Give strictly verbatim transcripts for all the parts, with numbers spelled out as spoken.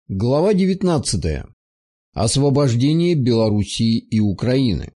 Глава девятнадцатая. Освобождение Белоруссии и Украины.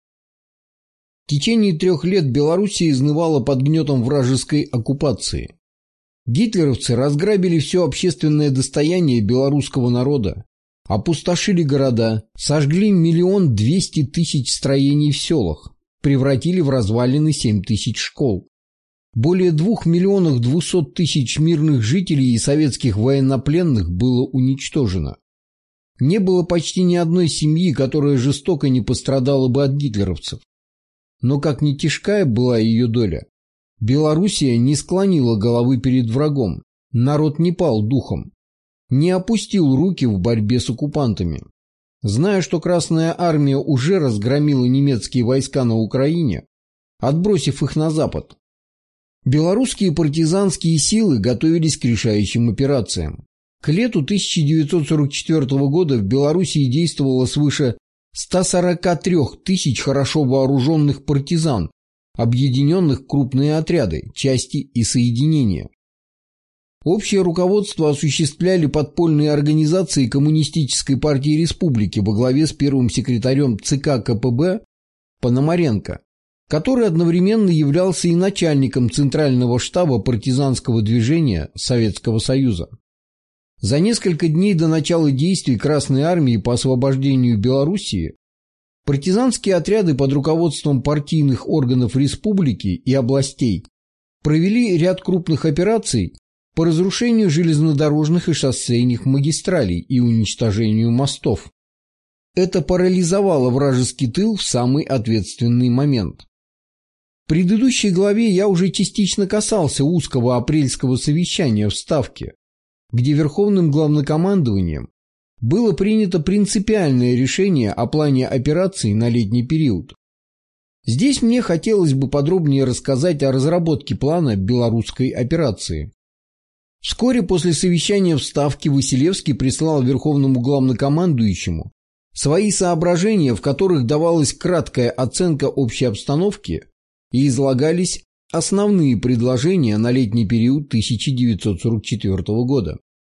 В течение трех лет Белоруссия изнывала под гнетом вражеской оккупации. Гитлеровцы разграбили все общественное достояние белорусского народа, опустошили города, сожгли миллион двести тысяч строений в селах, превратили в развалины семь тысяч школ. Более двух миллионов двухсот тысяч мирных жителей и советских военнопленных было уничтожено. Не было почти ни одной семьи, которая жестоко не пострадала бы от гитлеровцев. Но как ни тяжкая была ее доля, Белоруссия не склонила головы перед врагом, народ не пал духом, не опустил руки в борьбе с оккупантами. Зная, что Красная Армия уже разгромила немецкие войска на Украине, отбросив их на запад, белорусские партизанские силы готовились к решающим операциям. К лету тысяча девятьсот сорок четвёртого года в Белоруссии действовало свыше ста сорока трёх тысяч хорошо вооруженных партизан, объединенных в крупные отряды, части и соединения. Общее руководство осуществляли подпольные организации Коммунистической партии республики во главе с первым секретарем ЦК КПБ Пономаренко, который одновременно являлся и начальником Центрального штаба партизанского движения Советского Союза. За несколько дней до начала действий Красной Армии по освобождению Белоруссии партизанские отряды под руководством партийных органов республики и областей провели ряд крупных операций по разрушению железнодорожных и шоссейных магистралей и уничтожению мостов. Это парализовало вражеский тыл в самый ответственный момент. В предыдущей главе я уже частично касался узкого апрельского совещания в Ставке, где Верховным главнокомандованием было принято принципиальное решение о плане операций на летний период. Здесь мне хотелось бы подробнее рассказать о разработке плана белорусской операции. Вскоре после совещания в Ставке Василевский прислал Верховному главнокомандующему свои соображения, в которых давалась краткая оценка общей обстановки и излагались основные предложения на летний период тысяча девятьсот сорок четвёртого года.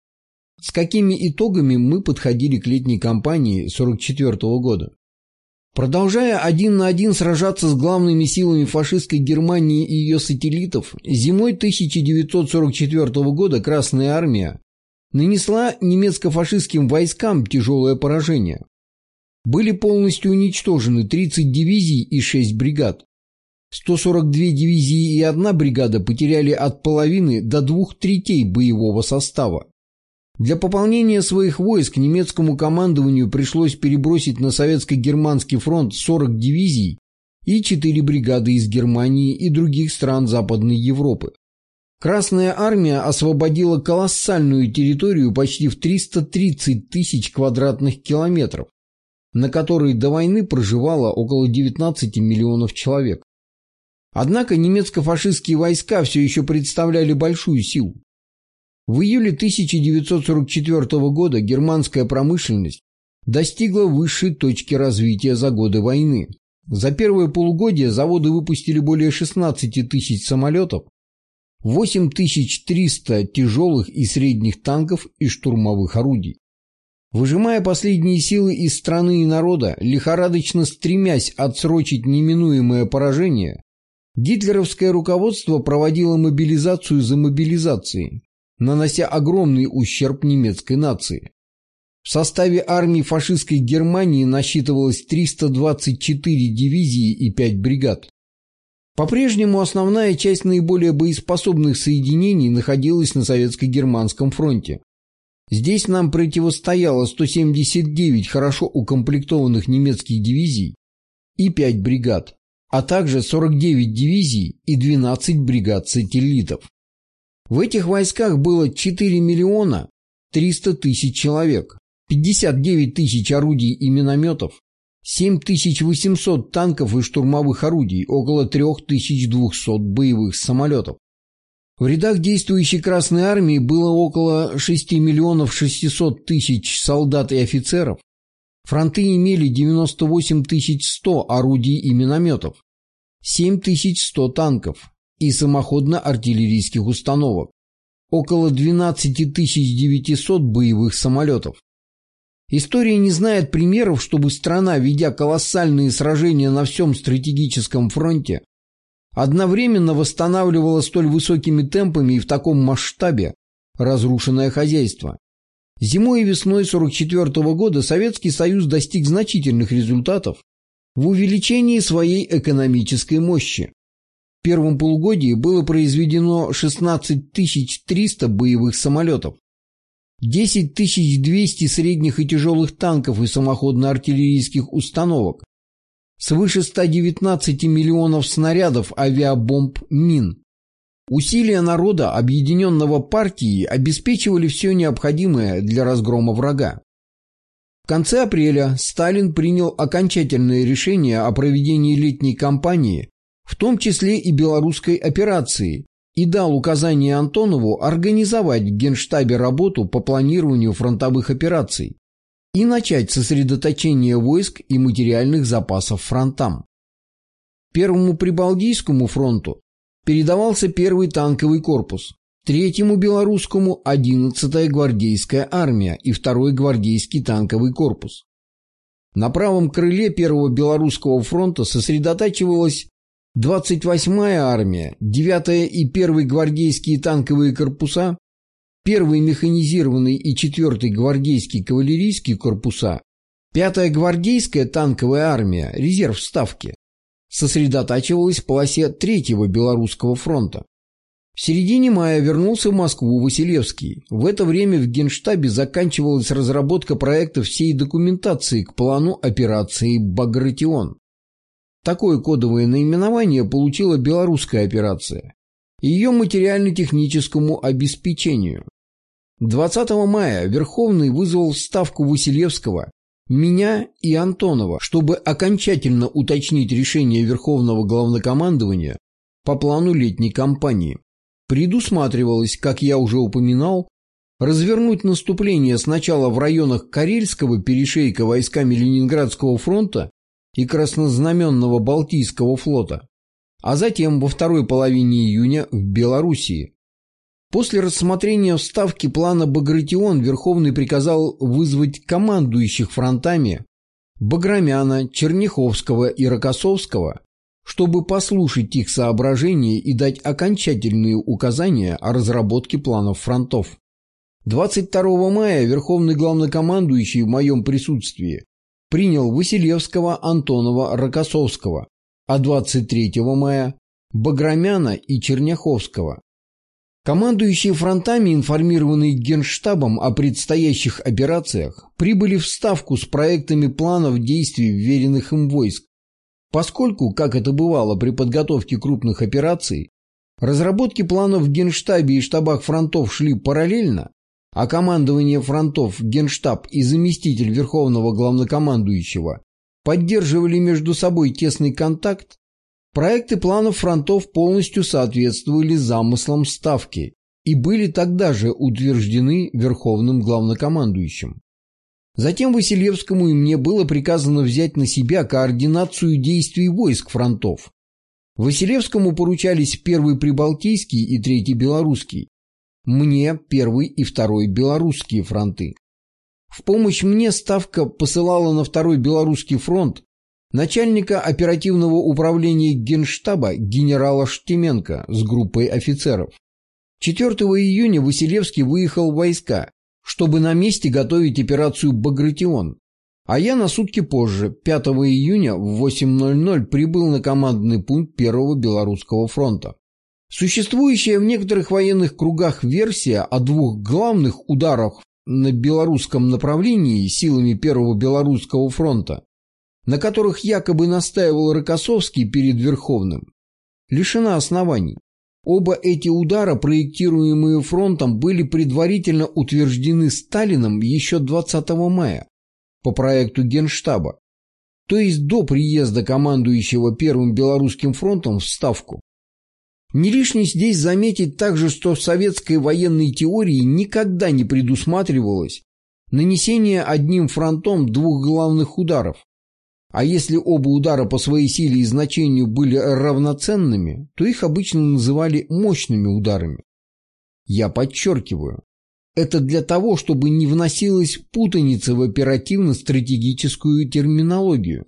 С какими итогами мы подходили к летней кампании сорок четвёртого года? Продолжая один на один сражаться с главными силами фашистской Германии и ее сателлитов, зимой тысяча девятьсот сорок четвёртого года Красная Армия нанесла немецко-фашистским войскам тяжелое поражение. Были полностью уничтожены тридцать дивизий и шесть бригад. сто сорок две дивизии и одна бригада потеряли от половины до двух третей боевого состава. Для пополнения своих войск немецкому командованию пришлось перебросить на советско-германский фронт сорок дивизий и четыре бригады из Германии и других стран Западной Европы. Красная Армия освободила колоссальную территорию почти в триста тридцать тысяч квадратных километров, на которой до войны проживало около девятнадцати миллионов человек. Однако немецко-фашистские войска все еще представляли большую силу. В июле тысяча девятьсот сорок четвёртого года германская промышленность достигла высшей точки развития за годы войны. За первое полугодие заводы выпустили более шестнадцати тысяч самолетов, восемь тысяч триста тяжелых и средних танков и штурмовых орудий. Выжимая последние силы из страны и народа, лихорадочно стремясь отсрочить неминуемое поражение, гитлеровское руководство проводило мобилизацию за мобилизацией, нанося огромный ущерб немецкой нации. В составе армии фашистской Германии насчитывалось триста двадцать четыре дивизии и пять бригад. По-прежнему основная часть наиболее боеспособных соединений находилась на советско-германском фронте. Здесь нам противостояло сто семьдесят девять хорошо укомплектованных немецких дивизий и пять бригад, а также сорок девять дивизий и двенадцать бригад сателлитов. В этих войсках было четыре миллиона триста тысяч человек, пятьдесят девять тысяч орудий и минометов, семь тысяч восемьсот танков и штурмовых орудий, около три тысячи двести боевых самолетов. В рядах действующей Красной Армии было около шести миллионов шестисот тысяч солдат и офицеров. Фронты имели девяносто восемь тысяч сто орудий и минометов, семь тысяч сто танков и самоходно-артиллерийских установок, около двенадцать тысяч девятьсот боевых самолетов, История не знает примеров, чтобы страна, ведя колоссальные сражения на всем стратегическом фронте, одновременно восстанавливала столь высокими темпами и в таком масштабе разрушенное хозяйство. Зимой и весной сорок четвёртого года Советский Союз достиг значительных результатов в увеличении своей экономической мощи. В первом полугодии было произведено шестнадцать тысяч триста боевых самолетов, десять тысяч двести средних и тяжелых танков и самоходно-артиллерийских установок, свыше ста девятнадцати миллионов снарядов, авиабомб, мин. Усилия народа, объединенного партией, обеспечивали все необходимое для разгрома врага. В конце апреля Сталин принял окончательное решение о проведении летней кампании, в том числе и белорусской операции, и дал указание Антонову организовать в Генштабе работу по планированию фронтовых операций и начать сосредоточение войск и материальных запасов фронтам. Первому Прибалтийскому фронту передавался первый танковый корпус, третьему Белорусскому – одиннадцатая гвардейская армия и второй гвардейский танковый корпус. На правом крыле первого Белорусского фронта сосредотачивалась двадцать восьмая армия, девятая и первый гвардейские танковые корпуса, первый механизированный и четвертый гвардейский кавалерийские корпуса, пятая гвардейская танковая армия, резерв ставки, сосредотачивалась в полосе третьего Белорусского фронта. В середине мая вернулся в Москву Василевский. В это время в Генштабе заканчивалась разработка проекта всей документации к плану операции «Багратион». Такое кодовое наименование получила белорусская операция и ее материально-техническому обеспечению. двадцатого мая Верховный вызвал в Ставку Василевского, меня и Антонова, чтобы окончательно уточнить решение Верховного Главнокомандования по плану летней кампании. Предусматривалось, как я уже упоминал, развернуть наступление сначала в районах Карельского перешейка войсками Ленинградского фронта и Краснознаменного Балтийского флота, а затем во второй половине июня в Белоруссии. После рассмотрения в Ставке плана «Багратион» Верховный приказал вызвать командующих фронтами Баграмяна, Черняховского и Рокоссовского, чтобы послушать их соображения и дать окончательные указания о разработке планов фронтов. двадцать второго мая Верховный Главнокомандующий в моем присутствии принял Василевского, Антонова, Рокоссовского, а двадцать третьего мая – Баграмяна и Черняховского. Командующие фронтами, информированные Генштабом о предстоящих операциях, прибыли в Ставку с проектами планов действий вверенных им войск. Поскольку, как это бывало при подготовке крупных операций, разработки планов в Генштабе и штабах фронтов шли параллельно, а командование фронтов, Генштаб и заместитель Верховного Главнокомандующего поддерживали между собой тесный контакт, проекты планов фронтов полностью соответствовали замыслам Ставки и были тогда же утверждены Верховным Главнокомандующим. Затем Василевскому и мне было приказано взять на себя координацию действий войск фронтов. Василевскому поручались первый Прибалтийский и третий Белорусский, мне первый и второй Белорусские фронты. В помощь мне Ставка посылала на второй Белорусский фронт начальника оперативного управления Генштаба генерала Штеменко с группой офицеров. четвёртого июня Василевский выехал в войска, чтобы на месте готовить операцию «Багратион», а я на сутки позже, пятого июня в восемь ноль ноль, прибыл на командный пункт первого Белорусского фронта. Существующая в некоторых военных кругах версия о двух главных ударах на белорусском направлении силами первого Белорусского фронта, на которых якобы настаивал Рокоссовский перед Верховным, лишена оснований. Оба эти удара, проектируемые фронтом, были предварительно утверждены Сталином еще двадцатого мая по проекту Генштаба, то есть до приезда командующего Первым Белорусским фронтом в Ставку. Не лишне здесь заметить также, что в советской военной теории никогда не предусматривалось нанесение одним фронтом двух главных ударов. А если оба удара по своей силе и значению были равноценными, то их обычно называли мощными ударами. Я подчеркиваю, Это для того, чтобы не вносилась путаница в оперативно-стратегическую терминологию.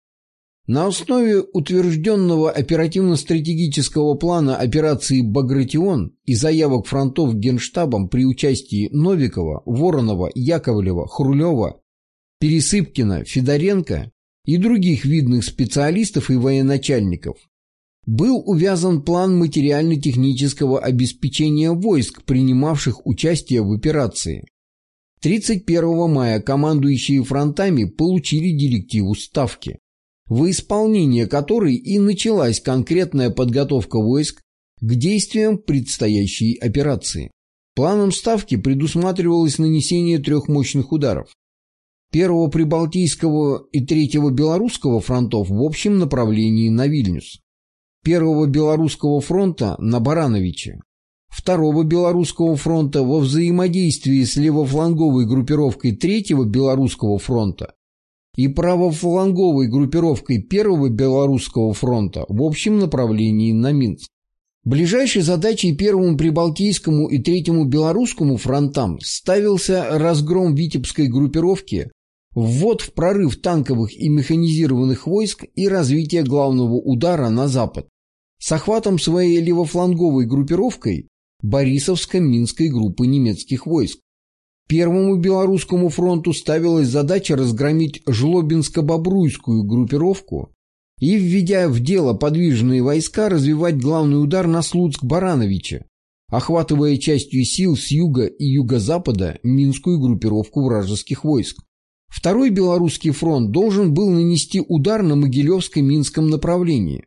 На основе утвержденного оперативно-стратегического плана операции «Багратион» и заявок фронтов Генштабом при участии Новикова, Воронова, Яковлева, Хрулева, Пересыпкина, Федоренко и других видных специалистов и военачальников был увязан план материально-технического обеспечения войск, принимавших участие в операции. тридцать первого мая командующие фронтами получили директиву Ставки, во исполнение которой и началась конкретная подготовка войск к действиям предстоящей операции. Планом Ставки предусматривалось нанесение трех мощных ударов. Первого Прибалтийского и Третьего Белорусского фронтов в общем направлении на Вильнюс. Первого Белорусского фронта на Барановиче. Второго Белорусского фронта во взаимодействии с левофланговой группировкой Третьего Белорусского фронта и правофланговой группировкой Первого Белорусского фронта в общем направлении на Минск. Ближайшей задачей Первому Прибалтийскому и Третьему Белорусскому фронтам ставился разгром Витебской группировки, ввод в прорыв танковых и механизированных войск и развитие главного удара на запад с охватом своей левофланговой группировкой Борисовско-Минской группы немецких войск. Первому Белорусскому фронту ставилась задача разгромить Жлобинско-Бобруйскую группировку и, введя в дело подвижные войска, развивать главный удар на Слуцк-Барановиче, охватывая частью сил с юга и юго-запада Минскую группировку вражеских войск. Второй Белорусский фронт должен был нанести удар на Могилевско-Минском направлении.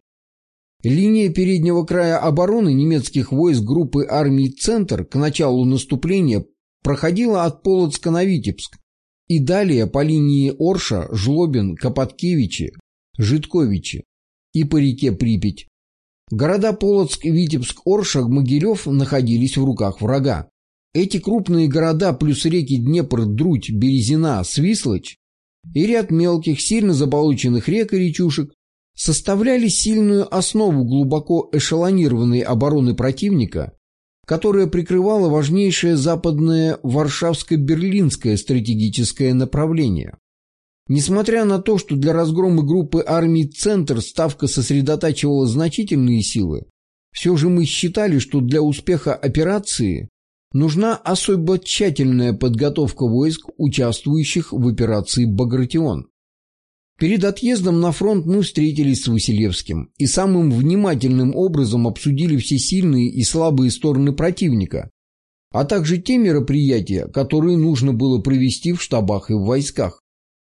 Линия переднего края обороны немецких войск группы армий «Центр» к началу наступления проходила от Полоцка на Витебск и далее по линии Орша, Жлобин, Копоткевичи, Житковичи и по реке Припять. Города Полоцк, Витебск, Орша, Могилев находились в руках врага. Эти крупные города плюс реки Днепр, Друдь, Березина, Свислочь и ряд мелких, сильно заболоченных рек и речушек составляли сильную основу глубоко эшелонированной обороны противника, которая прикрывала важнейшее западное Варшавско-Берлинское стратегическое направление. Несмотря на то, что для разгрома группы армий «Центр» Ставка сосредотачивала значительные силы, все же мы считали, что для успеха операции нужна особо тщательная подготовка войск, участвующих в операции «Багратион». Перед отъездом на фронт мы встретились с Василевским и самым внимательным образом обсудили все сильные и слабые стороны противника, а также те мероприятия, которые нужно было провести в штабах и в войсках.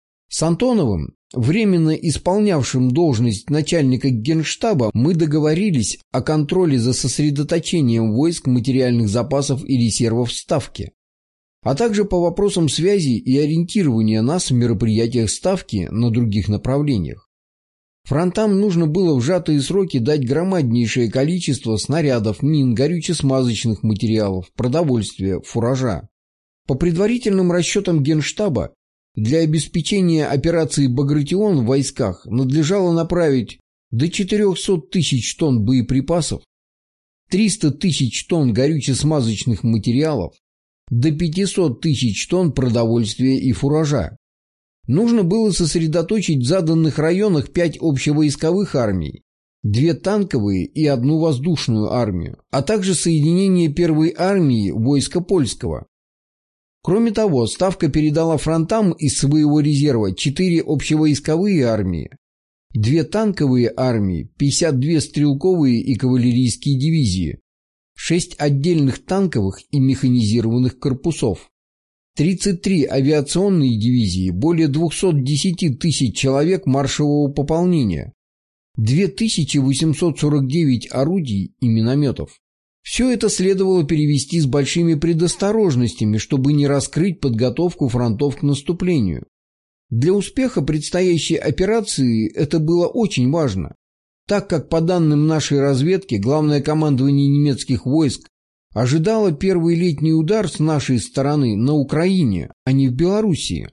С Антоновым, временно исполнявшим должность начальника Генштаба, мы договорились о контроле за сосредоточением войск, материальных запасов и резервов Ставки, а также по вопросам связи и ориентирования нас в мероприятиях Ставки на других направлениях. Фронтам нужно было в сжатые сроки дать громаднейшее количество снарядов, мин, горюче-смазочных материалов, продовольствия, фуража. По предварительным расчетам Генштаба, для обеспечения операции «Багратион» в войсках надлежало направить до четырехсот тысяч тонн боеприпасов, триста тысяч тонн горюче-смазочных материалов, до пятисот тысяч тонн продовольствия и фуража. Нужно было сосредоточить в заданных районах пять общевойсковых армий, две танковые и одну воздушную армию, а также соединение первой армии войска польского. Кроме того, Ставка передала фронтам из своего резерва четыре общевойсковые армии, две танковые армии, пятьдесят две стрелковые и кавалерийские дивизии, шесть отдельных танковых и механизированных корпусов, тридцать три авиационные дивизии, более двухсот десяти тысяч человек маршевого пополнения, две тысячи восемьсот сорок девять орудий и минометов. Все это следовало перевести с большими предосторожностями, чтобы не раскрыть подготовку фронтов к наступлению. Для успеха предстоящей операции это было очень важно, так как, по данным нашей разведки, главное командование немецких войск ожидало первый летний удар с нашей стороны на Украине, а не в Белоруссии.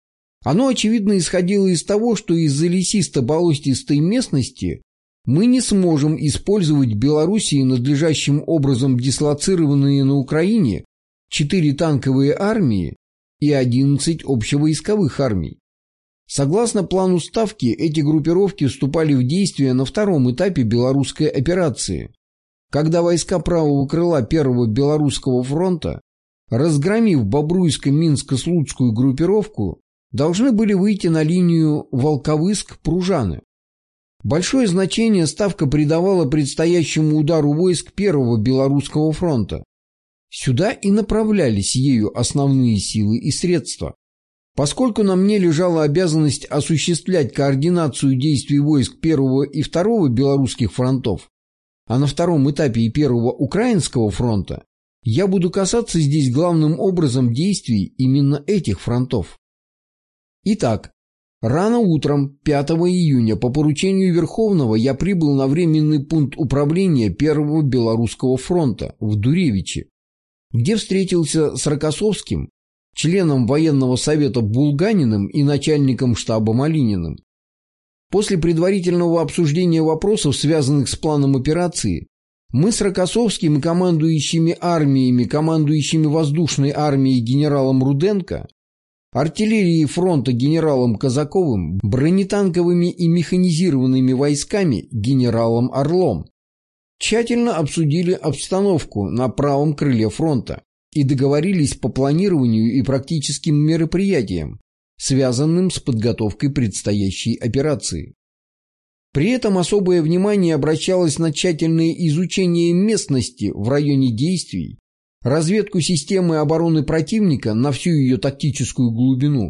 Оно, очевидно, исходило из того, что из-за лесисто-болотистой местности мы не сможем использовать в Белоруссии надлежащим образом дислоцированные на Украине четыре танковые армии и одиннадцать общевойсковых армий. Согласно плану ставки, эти группировки вступали в действие на втором этапе белорусской операции, когда войска правого крыла Первого Белорусского фронта, разгромив Бобруйско-Минско-Слуцкую группировку, должны были выйти на линию Волковыск-Пружаны. Большое значение ставка придавала предстоящему удару войск Первого Белорусского фронта. Сюда и направлялись ею основные силы и средства. Поскольку на мне лежала обязанность осуществлять координацию действий войск Первого и Второго Белорусских фронтов, а на втором этапе и Первого Украинского фронта, я буду касаться здесь главным образом действий именно этих фронтов. Итак, рано утром пятого июня по поручению Верховного я прибыл на временный пункт управления Первого Белорусского фронта в Дуревиче, где встретился с Рокоссовским, членом военного совета Булганиным и начальником штаба Малининым. После предварительного обсуждения вопросов, связанных с планом операции, мы с Рокоссовским и командующими армиями, командующими воздушной армией генералом Руденко, артиллерией фронта генералом Казаковым, бронетанковыми и механизированными войсками генералом Орлом, тщательно обсудили обстановку на правом крыле фронта и договорились по планированию и практическим мероприятиям, связанным с подготовкой предстоящей операции. При этом особое внимание обращалось на тщательное изучение местности в районе действий, разведку системы обороны противника на всю ее тактическую глубину,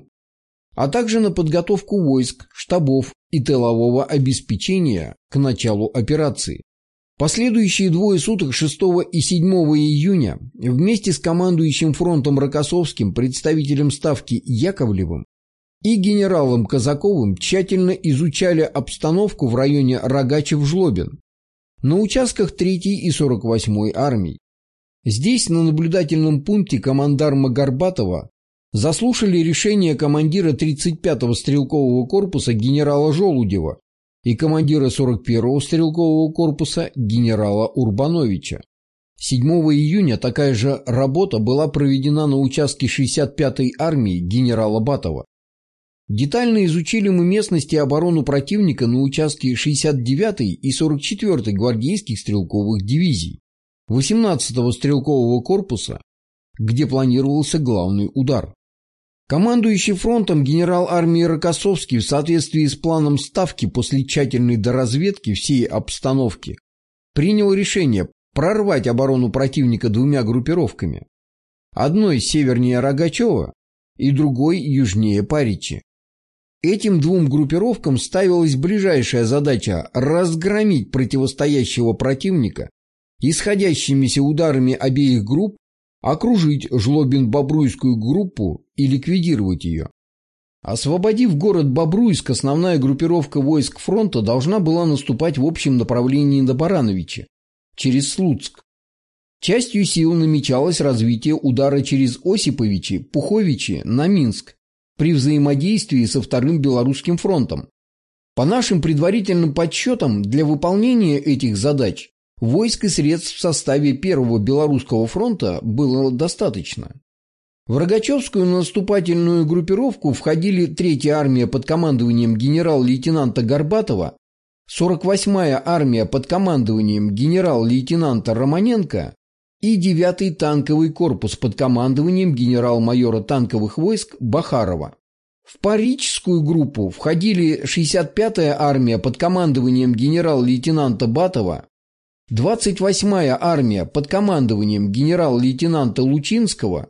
а также на подготовку войск, штабов и тылового обеспечения к началу операции. Последующие двое суток шестого и седьмого июня вместе с командующим фронтом Рокоссовским, представителем ставки Яковлевым и генералом Казаковым тщательно изучали обстановку в районе Рогачев-Жлобин на участках третьей и сорок восьмой армий. Здесь, на наблюдательном пункте командарма Горбатова, заслушали решение командира тридцать пятого стрелкового корпуса генерала Желудева и командира сорок первого стрелкового корпуса генерала Урбановича. седьмого июня такая же работа была проведена на участке шестьдесят пятой армии генерала Батова. Детально изучили мы местность и оборону противника на участке шестьдесят девятой и сорок четвёртой гвардейских стрелковых дивизий, восемнадцатого стрелкового корпуса, где планировался главный удар. Командующий фронтом генерал армии Рокоссовский в соответствии с планом ставки после тщательной доразведки всей обстановки принял решение прорвать оборону противника двумя группировками, одной севернее Рогачева и другой южнее Паричи. Этим двум группировкам ставилась ближайшая задача разгромить противостоящего противника исходящимися ударами обеих групп, окружить Жлобин-Бобруйскую группу и ликвидировать ее. Освободив город Бобруйск, основная группировка войск фронта должна была наступать в общем направлении на Барановичи, через Слуцк. Частью сил намечалось развитие удара через Осиповичи, Пуховичи на Минск при взаимодействии со Вторым Белорусским фронтом. По нашим предварительным подсчетам, для выполнения этих задач войск и средств в составе Первого Белорусского фронта было достаточно. В Рогачевскую наступательную группировку входили третья армия под командованием генерал-лейтенанта Горбатова, сорок восьмая армия под командованием генерал-лейтенанта Романенко и девятый танковый корпус под командованием генерал-майора танковых войск Бахарова. В Паричскую группу входили шестьдесят пятая армия под командованием генерал-лейтенанта Батова, двадцать восьмая армия под командованием генерал-лейтенанта Лучинского,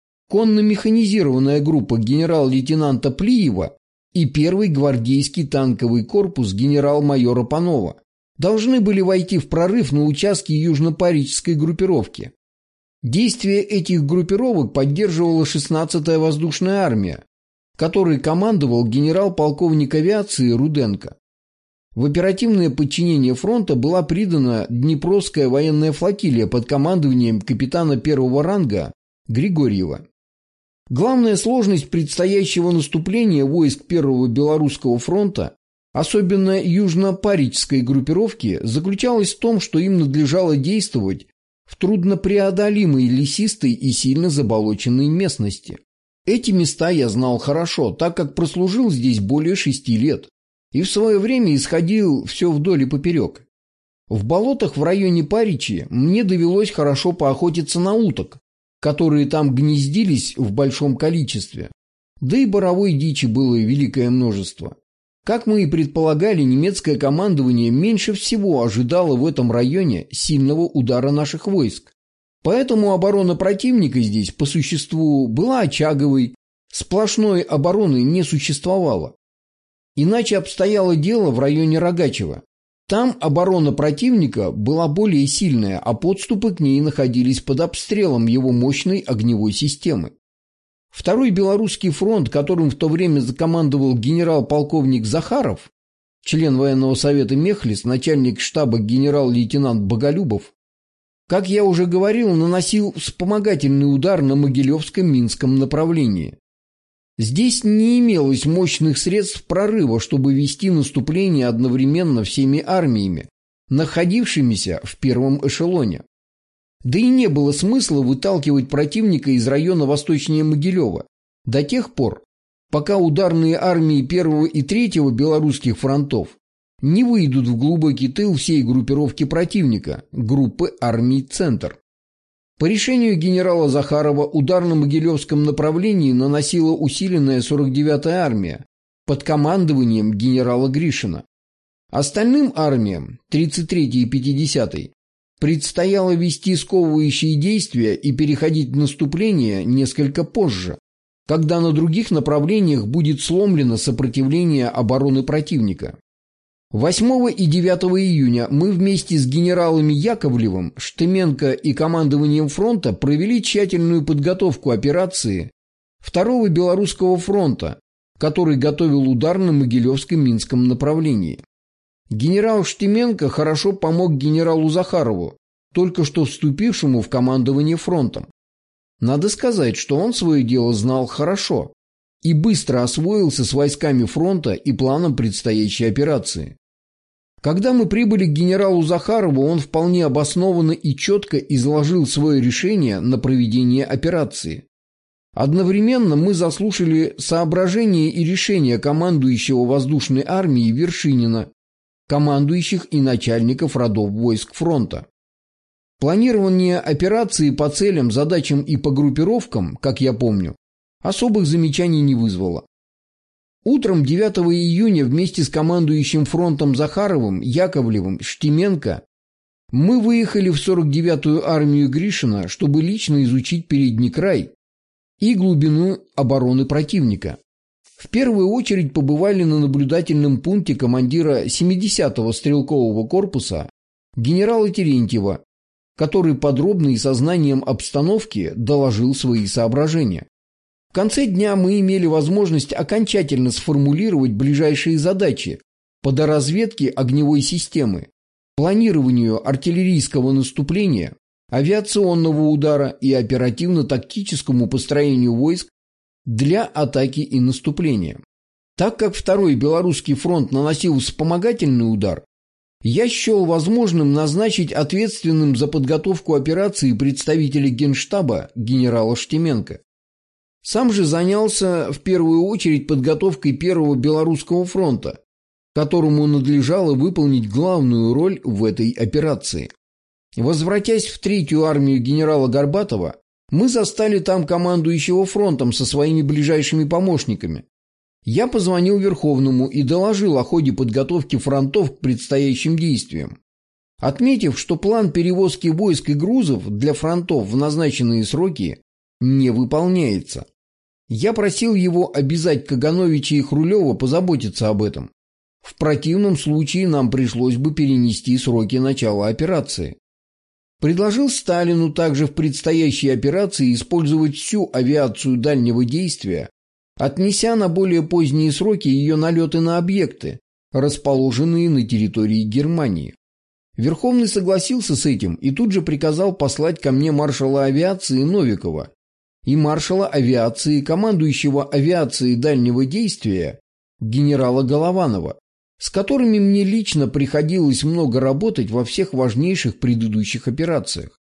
конно-механизированная группа генерал-лейтенанта Плиева и первый гвардейский танковый корпус генерал-майора Панова должны были войти в прорыв на участке южно-парижской группировки. Действия этих группировок поддерживала шестнадцатая воздушная армия, которой командовал генерал-полковник авиации Руденко. В оперативное подчинение фронта была придана Днепровская военная флотилия под командованием капитана первого ранга Григорьева. Главная сложность предстоящего наступления войск Первого Белорусского фронта, особенно южно-парижской группировки, заключалась в том, что им надлежало действовать в труднопреодолимой лесистой и сильно заболоченной местности. Эти места я знал хорошо, так как прослужил здесь более шести лет и в свое время исходил все вдоль и поперек. В болотах в районе Паричи мне довелось хорошо поохотиться на уток, которые там гнездились в большом количестве, да и боровой дичи было великое множество. Как мы и предполагали, немецкое командование меньше всего ожидало в этом районе сильного удара наших войск. Поэтому оборона противника здесь, по существу, была очаговой, сплошной обороны не существовало. Иначе обстояло дело в районе Рогачева. Там оборона противника была более сильная, а подступы к ней находились под обстрелом его мощной огневой системы. Второй Белорусский фронт, которым в то время закомандовал генерал-полковник Захаров, член военного совета Мехлис, начальник штаба генерал-лейтенант Боголюбов, как я уже говорил, наносил вспомогательный удар на Могилевско-Минском направлении. Здесь не имелось мощных средств прорыва, чтобы вести наступление одновременно всеми армиями, находившимися в первом эшелоне. Да и не было смысла выталкивать противника из района восточнее Могилева до тех пор, пока ударные армии первого и третьего белорусских фронтов не выйдут в глубокий тыл всей группировки противника, группы армий «Центр». По решению генерала Захарова удар на Могилевском направлении наносила усиленная сорок девятая армия под командованием генерала Гришина. Остальным армиям, тридцать третьей и пятидесятой, предстояло вести сковывающие действия и переходить в наступление несколько позже, когда на других направлениях будет сломлено сопротивление обороны противника. восьмого и девятого июня мы вместе с генералами Яковлевым, Штеменко и командованием фронта провели тщательную подготовку операции второго Белорусского фронта, который готовил удар на Могилевско-Минском направлении. Генерал Штеменко хорошо помог генералу Захарову, только что вступившему в командование фронтом. Надо сказать, что он свое дело знал хорошо и быстро освоился с войсками фронта и планом предстоящей операции. Когда мы прибыли к генералу Захарову, он вполне обоснованно и четко изложил свое решение на проведение операции. Одновременно мы заслушали соображения и решения командующего воздушной армией Вершинина, командующих и начальников родов войск фронта. Планирование операции по целям, задачам и по группировкам, как я помню, особых замечаний не вызвало. Утром девятого июня вместе с командующим фронтом Захаровым, Яковлевым, Штеменко мы выехали в сорок девятую армию Гришина, чтобы лично изучить передний край и глубину обороны противника. В первую очередь побывали на наблюдательном пункте командира семидесятого стрелкового корпуса генерала Терентьева, который подробно и со знанием обстановки доложил свои соображения. В конце дня мы имели возможность окончательно сформулировать ближайшие задачи по доразведке огневой системы, планированию артиллерийского наступления, авиационного удара и оперативно-тактическому построению войск для атаки и наступления. Так как второй Белорусский фронт наносил вспомогательный удар, я счел возможным назначить ответственным за подготовку операции представителя Генштаба генерала Штеменко. Сам же занялся в первую очередь подготовкой первого Белорусского фронта, которому надлежало выполнить главную роль в этой операции. Возвратясь в третью армию генерала Горбатова, мы застали там командующего фронтом со своими ближайшими помощниками. Я позвонил Верховному и доложил о ходе подготовки фронтов к предстоящим действиям, отметив, что план перевозки войск и грузов для фронтов в назначенные сроки не выполняется. Я просил его обязать Кагановича и Хрулева позаботиться об этом. В противном случае нам пришлось бы перенести сроки начала операции. Предложил Сталину также в предстоящей операции использовать всю авиацию дальнего действия, отнеся на более поздние сроки ее налеты на объекты, расположенные на территории Германии. Верховный согласился с этим и тут же приказал послать ко мне маршала авиации Новикова и маршала авиации, командующего авиацией дальнего действия генерала Голованова, с которыми мне лично приходилось много работать во всех важнейших предыдущих операциях.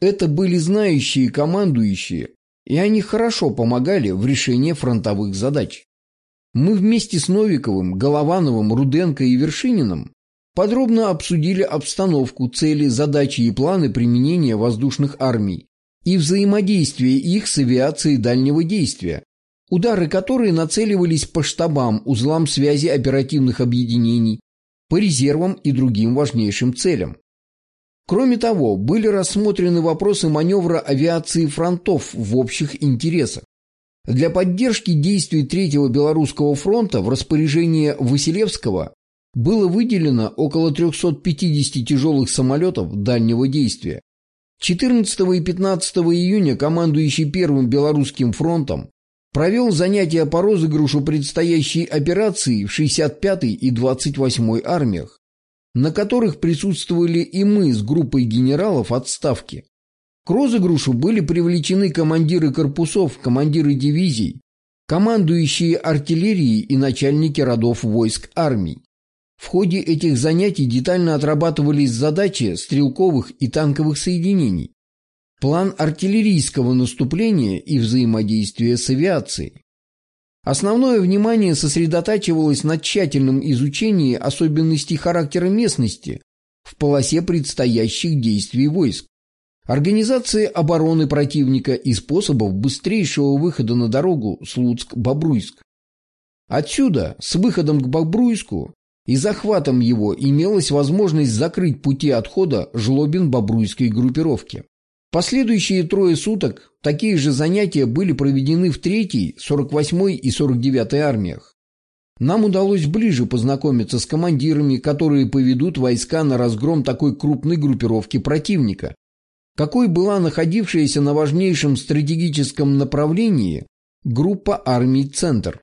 Это были знающие командующие, и они хорошо помогали в решении фронтовых задач. Мы вместе с Новиковым, Головановым, Руденко и Вершининым подробно обсудили обстановку, цели, задачи и планы применения воздушных армий и взаимодействие их с авиацией дальнего действия, удары которой нацеливались по штабам, узлам связи оперативных объединений, по резервам и другим важнейшим целям. Кроме того, были рассмотрены вопросы маневра авиации фронтов в общих интересах. Для поддержки действий Третьего Белорусского фронта в распоряжение Василевского было выделено около трёхсот пятидесяти тяжелых самолетов дальнего действия. четырнадцатого и пятнадцатого июня командующий Первым Белорусским фронтом провел занятия по розыгрышу предстоящей операции в шестьдесят пятой и двадцать восьмой армиях, на которых присутствовали и мы с группой генералов отставки. К розыгрышу были привлечены командиры корпусов, командиры дивизий, командующие артиллерией и начальники родов войск армий. В ходе этих занятий детально отрабатывались задачи стрелковых и танковых соединений, план артиллерийского наступления и взаимодействия с авиацией. Основное внимание сосредотачивалось на тщательном изучении особенностей характера местности в полосе предстоящих действий войск, организации обороны противника и способов быстрейшего выхода на дорогу Слуцк-Бобруйск. Отсюда, с выходом к Бобруйску и захватом его, имелась возможность закрыть пути отхода Жлобин-Бобруйской группировки. Последующие трое суток такие же занятия были проведены в третьей, сорок восьмой и сорок девятой армиях. Нам удалось ближе познакомиться с командирами, которые поведут войска на разгром такой крупной группировки противника, какой была находившаяся на важнейшем стратегическом направлении группа армий «Центр».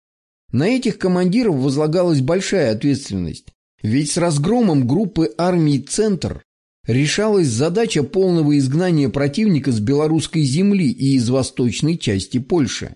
На этих командиров возлагалась большая ответственность, ведь с разгромом группы армий «Центр» решалась задача полного изгнания противника с белорусской земли и из восточной части Польши.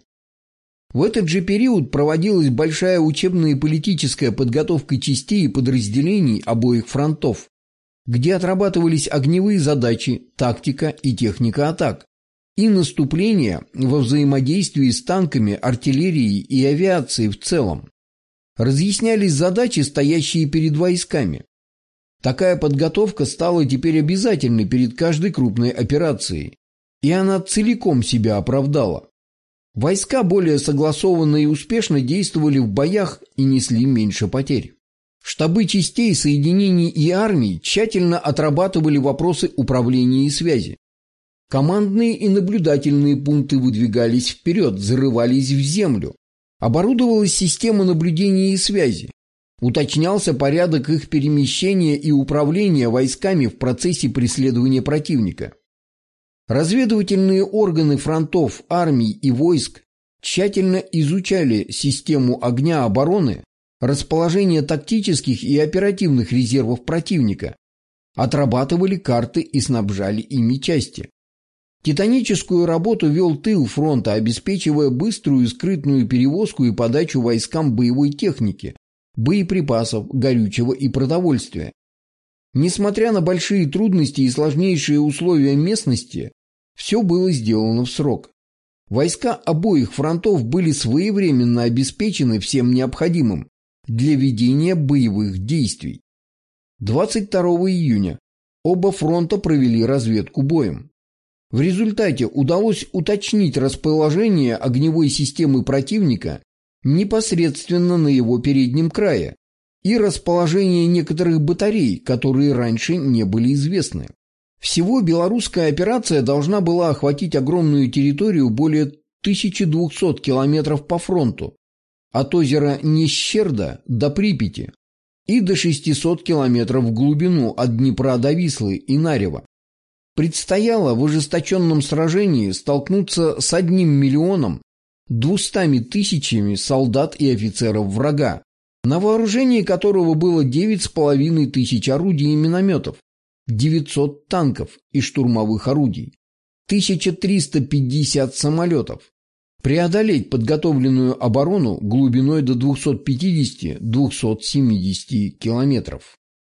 В этот же период проводилась большая учебная и политическая подготовка частей и подразделений обоих фронтов, где отрабатывались огневые задачи, тактика и техника атак, и наступление во взаимодействии с танками, артиллерией и авиацией в целом. Разъяснялись задачи, стоящие перед войсками. Такая подготовка стала теперь обязательной перед каждой крупной операцией, и она целиком себя оправдала. Войска более согласованно и успешно действовали в боях и несли меньше потерь. Штабы частей, соединений и армий тщательно отрабатывали вопросы управления и связи. Командные и наблюдательные пункты выдвигались вперед, зарывались в землю. Оборудовалась система наблюдения и связи. Уточнялся порядок их перемещения и управления войсками в процессе преследования противника. Разведывательные органы фронтов, армий и войск тщательно изучали систему огня обороны, расположение тактических и оперативных резервов противника, отрабатывали карты и снабжали ими части. Титаническую работу вел тыл фронта, обеспечивая быструю и скрытную перевозку и подачу войскам боевой техники, боеприпасов, горючего и продовольствия. Несмотря на большие трудности и сложнейшие условия местности, все было сделано в срок. Войска обоих фронтов были своевременно обеспечены всем необходимым для ведения боевых действий. двадцать второго июня оба фронта провели разведку боем. В результате удалось уточнить расположение огневой системы противника непосредственно на его переднем крае и расположение некоторых батарей, которые раньше не были известны. Всего белорусская операция должна была охватить огромную территорию более тысячи двухсот километров по фронту, от озера Нещерда до Припяти и до шестисот километров в глубину от Днепра до Вислы и Нарева. Предстояло в ожесточенном сражении столкнуться с одним миллионом двумястами тысячами солдат и офицеров врага, на вооружении которого было девять с половиной тысяч орудий и минометов, девятьсот танков и штурмовых орудий, тысяча триста пятьдесят самолетов. Преодолеть подготовленную оборону глубиной до двухсот пятидесяти — двухсот семидесяти километров.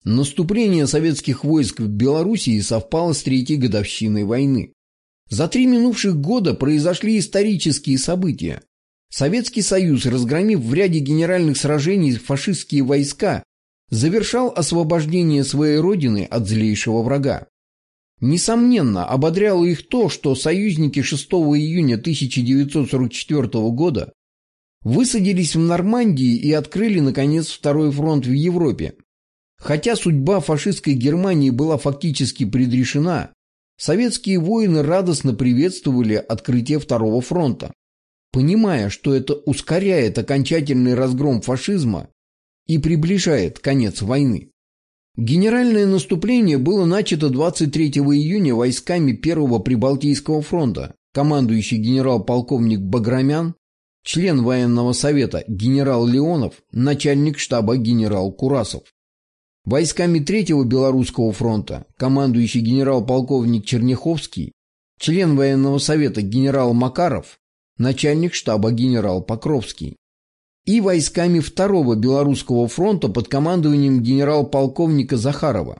Наступление советских войск в Белоруссии совпало с третьей годовщиной войны. За три минувших года произошли исторические события. Советский Союз, разгромив в ряде генеральных сражений фашистские войска, завершал освобождение своей родины от злейшего врага. Несомненно, ободряло их то, что союзники шестого июня тысяча девятьсот сорок четвёртого года высадились в Нормандии и открыли, наконец, второй фронт в Европе. Хотя судьба фашистской Германии была фактически предрешена, советские воины радостно приветствовали открытие второго фронта, понимая, что это ускоряет окончательный разгром фашизма и приближает конец войны. Генеральное наступление было начато двадцать третьего июня войсками Первого Прибалтийского фронта, командующий генерал-полковник Баграмян, член военного совета генерал Леонов, начальник штаба генерал Курасов. Войсками Третьего Белорусского фронта, командующий генерал-полковник Черняховский, член военного совета генерал Макаров, начальник штаба генерал Покровский. И войсками Второго Белорусского фронта под командованием генерал-полковника Захарова.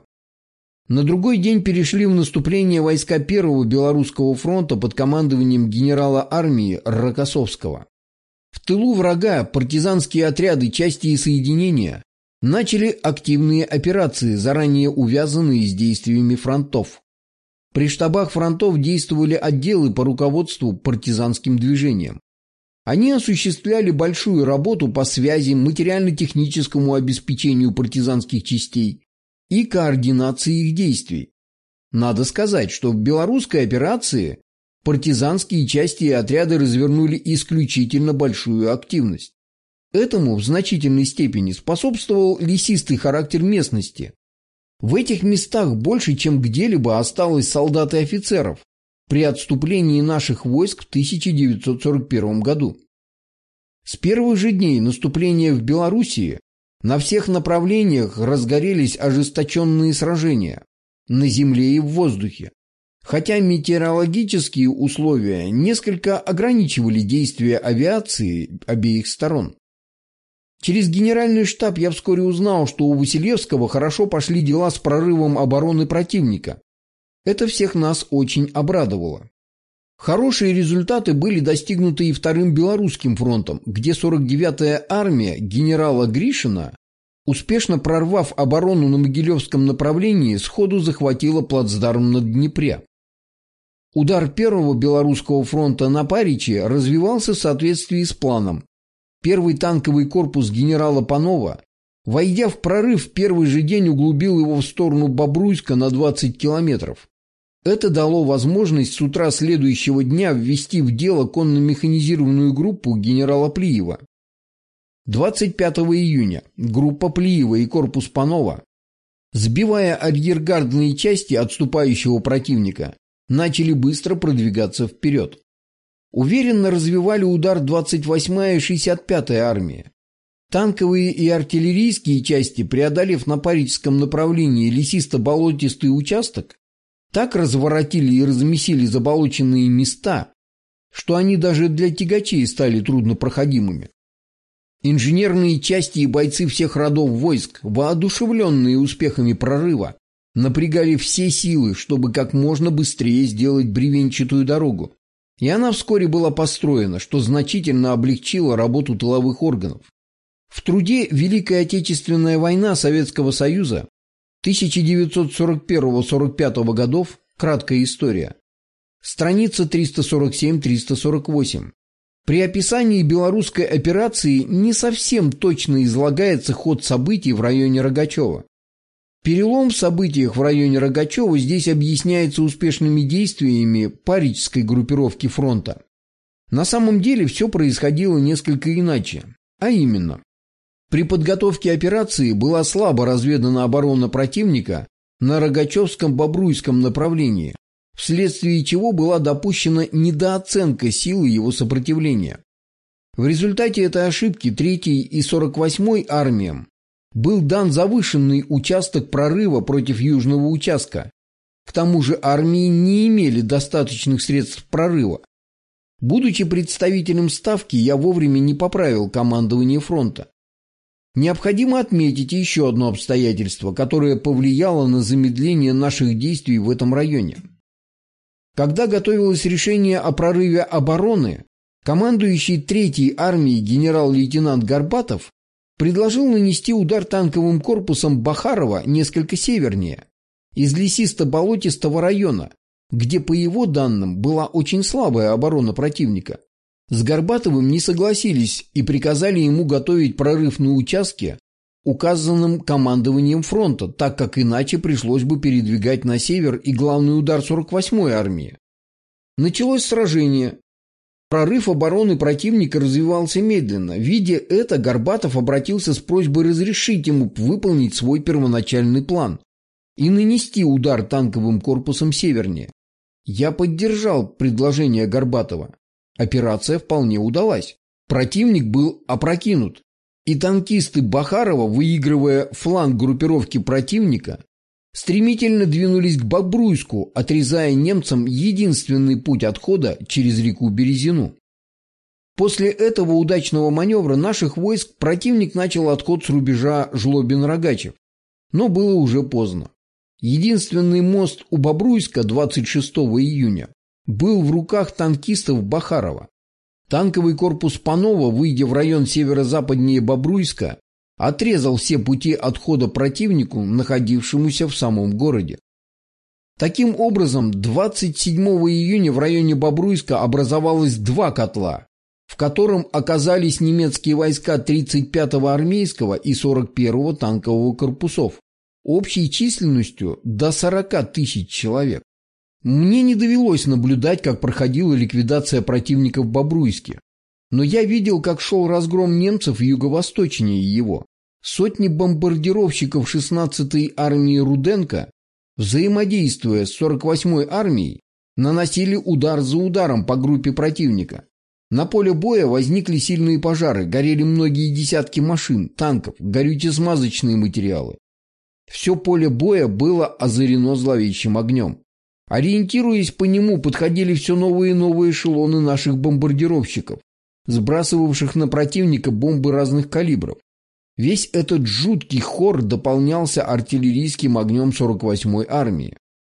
На другой день перешли в наступление войска Первого Белорусского фронта под командованием генерала армии Рокоссовского. В тылу врага партизанские отряды, части и соединения начали активные операции, заранее увязанные с действиями фронтов. При штабах фронтов действовали отделы по руководству партизанским движением. Они осуществляли большую работу по связи, материально-техническому обеспечению партизанских частей и координации их действий. Надо сказать, что в белорусской операции партизанские части и отряды развернули исключительно большую активность. Этому в значительной степени способствовал лесистый характер местности. В этих местах больше, чем где-либо, осталось солдат и офицеров при отступлении наших войск в тысяча девятьсот сорок первом году. С первых же дней наступления в Белоруссии на всех направлениях разгорелись ожесточенные сражения на земле и в воздухе, хотя метеорологические условия несколько ограничивали действия авиации обеих сторон. Через генеральный штаб я вскоре узнал, что у Василевского хорошо пошли дела с прорывом обороны противника. Это всех нас очень обрадовало. Хорошие результаты были достигнуты и Вторым Белорусским фронтом, где сорок девятая армия генерала Гришина, успешно прорвав оборону на Могилевском направлении, сходу захватила плацдарм на Днепре. Удар Первого Белорусского фронта на Париче развивался в соответствии с планом. Первый танковый корпус генерала Панова, войдя в прорыв, в первый же день углубил его в сторону Бобруйска на двадцать километров. Это дало возможность с утра следующего дня ввести в дело конно-механизированную группу генерала Плиева. двадцать пятого июня группа Плиева и корпус Панова, сбивая арьергардные части отступающего противника, начали быстро продвигаться вперед. Уверенно развивали удар двадцать восьмая и шестьдесят пятая армии. Танковые и артиллерийские части, преодолев на Парижском направлении лесисто-болотистый участок, так разворотили и размесили заболоченные места, что они даже для тягачей стали труднопроходимыми. Инженерные части и бойцы всех родов войск, воодушевленные успехами прорыва, напрягали все силы, чтобы как можно быстрее сделать бревенчатую дорогу. И она вскоре была построена, что значительно облегчило работу тыловых органов. В труде «Великая Отечественная война Советского Союза» тысяча девятьсот сорок первого — сорок пятого годов, краткая история, страница триста сорок семь — триста сорок восемь. При описании белорусской операции не совсем точно излагается ход событий в районе Рогачева. Перелом в событиях в районе Рогачева здесь объясняется успешными действиями парижской группировки фронта. На самом деле все происходило несколько иначе, а именно, при подготовке операции была слабо разведана оборона противника на Рогачевском-Бобруйском направлении, вследствие чего была допущена недооценка силы его сопротивления. В результате этой ошибки третьей и сорок восьмой армиям был дан завышенный участок прорыва против южного участка. К тому же армии не имели достаточных средств прорыва. Будучи представителем Ставки, я вовремя не поправил командование фронта. Необходимо отметить еще одно обстоятельство, которое повлияло на замедление наших действий в этом районе. Когда готовилось решение о прорыве обороны, командующий третьей армией генерал-лейтенант Горбатов предложил нанести удар танковым корпусом Бахарова несколько севернее, из лесисто-болотистого района, где, по его данным, была очень слабая оборона противника. С Горбатовым не согласились и приказали ему готовить прорыв на участке, указанном командованием фронта, так как иначе пришлось бы передвигать на север и главный удар сорок восьмой армии. Началось сражение. Прорыв обороны противника развивался медленно. Видя это, Горбатов обратился с просьбой разрешить ему выполнить свой первоначальный план и нанести удар танковым корпусом севернее. Я поддержал предложение Горбатова. Операция вполне удалась. Противник был опрокинут, и танкисты Бахарова, выигрывая фланг группировки противника, стремительно двинулись к Бобруйску, отрезая немцам единственный путь отхода через реку Березину. После этого удачного маневра наших войск противник начал отход с рубежа Жлобин-Рогачев, но было уже поздно. Единственный мост у Бобруйска двадцать шестого июня был в руках танкистов Бахарова. Танковый корпус Панова, выйдя в район северо-западнее Бобруйска, отрезал все пути отхода противнику, находившемуся в самом городе. Таким образом, двадцать седьмого июня в районе Бобруйска образовалось два котла, в котором оказались немецкие войска тридцать пятого армейского и сорок первого танкового корпусов, общей численностью до сорока тысяч человек. Мне не довелось наблюдать, как проходила ликвидация противника в Бобруйске, но я видел, как шел разгром немцев юго-восточнее его. Сотни бомбардировщиков шестнадцатой армии Руденко, взаимодействуя с сорок восьмой армией, наносили удар за ударом по группе противника. На поле боя возникли сильные пожары, горели многие десятки машин, танков, горюче-смазочные материалы. Все поле боя было озарено зловещим огнем. Ориентируясь по нему, подходили все новые и новые эшелоны наших бомбардировщиков, сбрасывавших на противника бомбы разных калибров. Весь этот жуткий хор дополнялся артиллерийским огнем сорок восьмой армии.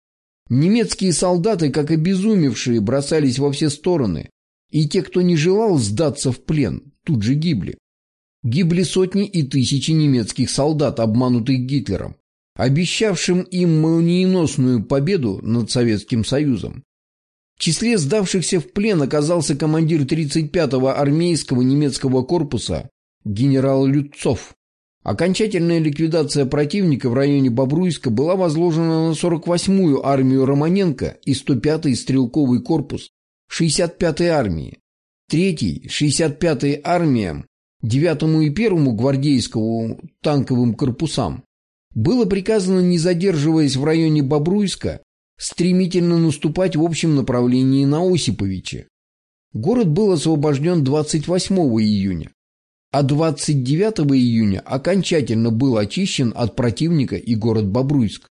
Немецкие солдаты, как обезумевшие, бросались во все стороны, и те, кто не желал сдаться в плен, тут же гибли. Гибли сотни и тысячи немецких солдат, обманутых Гитлером, обещавшим им молниеносную победу над Советским Союзом. В числе сдавшихся в плен оказался командир тридцать пятого армейского немецкого корпуса генерал Люцов. Окончательная ликвидация противника в районе Бобруйска была возложена на сорок восьмую армию Романенко и сто пятый стрелковый корпус шестьдесят пятой армии, третьей, шестьдесят пятой армиям, девятому и первому гвардейскому танковым корпусам. Было приказано, не задерживаясь в районе Бобруйска, стремительно наступать в общем направлении на Осиповичи. Город был освобожден двадцать восьмого июня, а двадцать девятого июня окончательно был очищен от противника и город Бобруйск.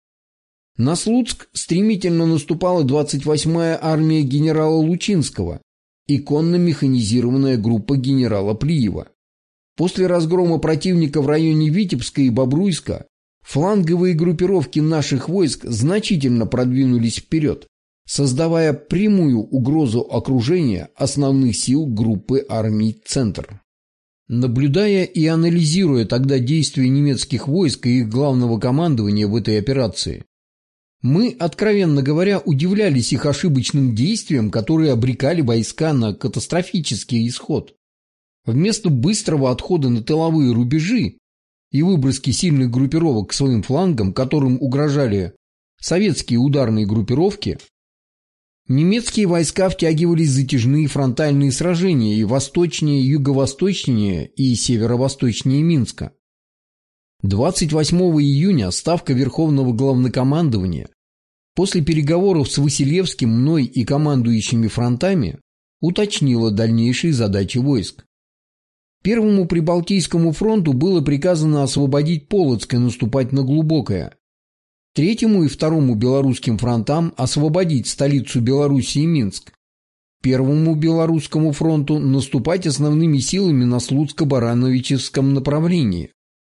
На Слуцк стремительно наступала двадцать восьмая армия генерала Лучинского и конно-механизированная группа генерала Плиева. После разгрома противника в районе Витебска и Бобруйска фланговые группировки наших войск значительно продвинулись вперед, создавая прямую угрозу окружения основных сил группы армий «Центр». Наблюдая и анализируя тогда действия немецких войск и их главного командования в этой операции, мы, откровенно говоря, удивлялись их ошибочным действиям, которые обрекали войска на катастрофический исход. Вместо быстрого отхода на тыловые рубежи и выброски сильных группировок к своим флангам, которым угрожали советские ударные группировки, немецкие войска втягивались в затяжные фронтальные сражения и восточнее, юго-восточнее и северо-восточнее Минска. двадцать восьмого июня Ставка Верховного Главнокомандования после переговоров с Василевским, мной и командующими фронтами уточнила дальнейшие задачи войск. Первому Прибалтийскому фронту было приказано освободить Полоцк и наступать на Глубокое. Третьему и второму белорусским фронтам освободить столицу Белоруссии Минск. Первому Белорусскому фронту наступать основными силами на Слуцко-Барановичевском направлении.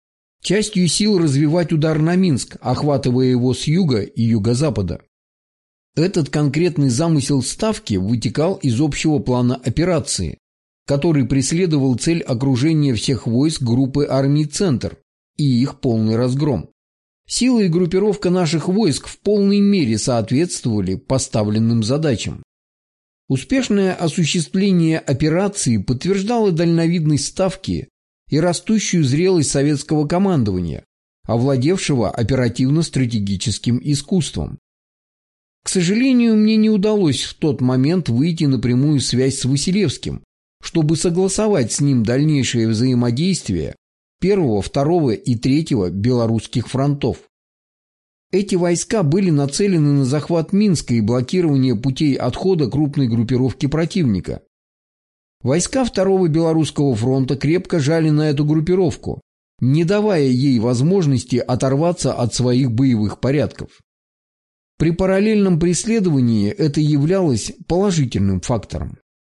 частью сил развивать удар на Минск, охватывая его с юга и юго-запада. Этот конкретный замысел ставки вытекал из общего плана операции, который преследовал цель окружения всех войск группы армий «Центр» и их полный разгром. Сила и группировка наших войск в полной мере соответствовали поставленным задачам. Успешное осуществление операции подтверждало дальновидность ставки и растущую зрелость советского командования, овладевшего оперативно-стратегическим искусством. К сожалению, мне не удалось в тот момент выйти на прямую связь с Василевским, чтобы согласовать с ним дальнейшее взаимодействие первого, второго и третьего белорусских фронтов. Эти войска были нацелены на захват Минска и блокирование путей отхода крупной группировки противника. Войска второго Белорусского фронта крепко жали на эту группировку, не давая ей возможности оторваться от своих боевых порядков. При параллельном преследовании это являлось положительным фактором.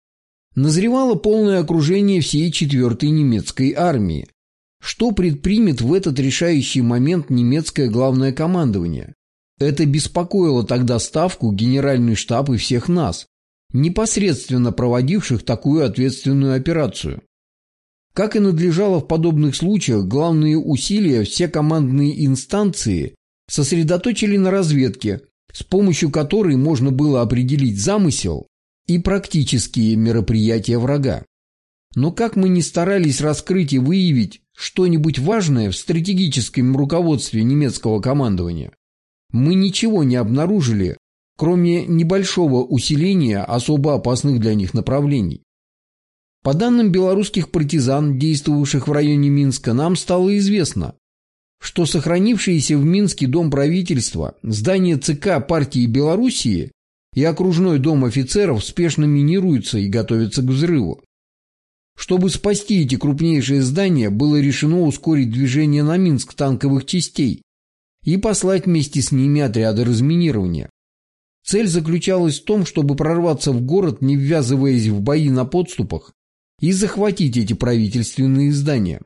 Назревало полное окружение всей четвертой немецкой армии. Что предпримет в этот решающий момент немецкое главное командование? Это беспокоило тогда Ставку, Генеральный штаб и всех нас, непосредственно проводивших такую ответственную операцию. Как и надлежало в подобных случаях, главные усилия все командные инстанции сосредоточили на разведке, с помощью которой можно было определить замысел и практические мероприятия врага. Но как мы ни старались раскрыть и выявить что-нибудь важное в стратегическом руководстве немецкого командования, мы ничего не обнаружили, кроме небольшого усиления особо опасных для них направлений. По данным белорусских партизан, действовавших в районе Минска, нам стало известно, что сохранившиеся в Минске дом правительства, здание ЦК партии Белоруссии и окружной дом офицеров спешно минируются и готовятся к взрыву. Чтобы спасти эти крупнейшие здания, было решено ускорить движение на Минск танковых частей и послать вместе с ними отряды разминирования. Цель заключалась в том, чтобы прорваться в город, не ввязываясь в бои на подступах, и захватить эти правительственные здания.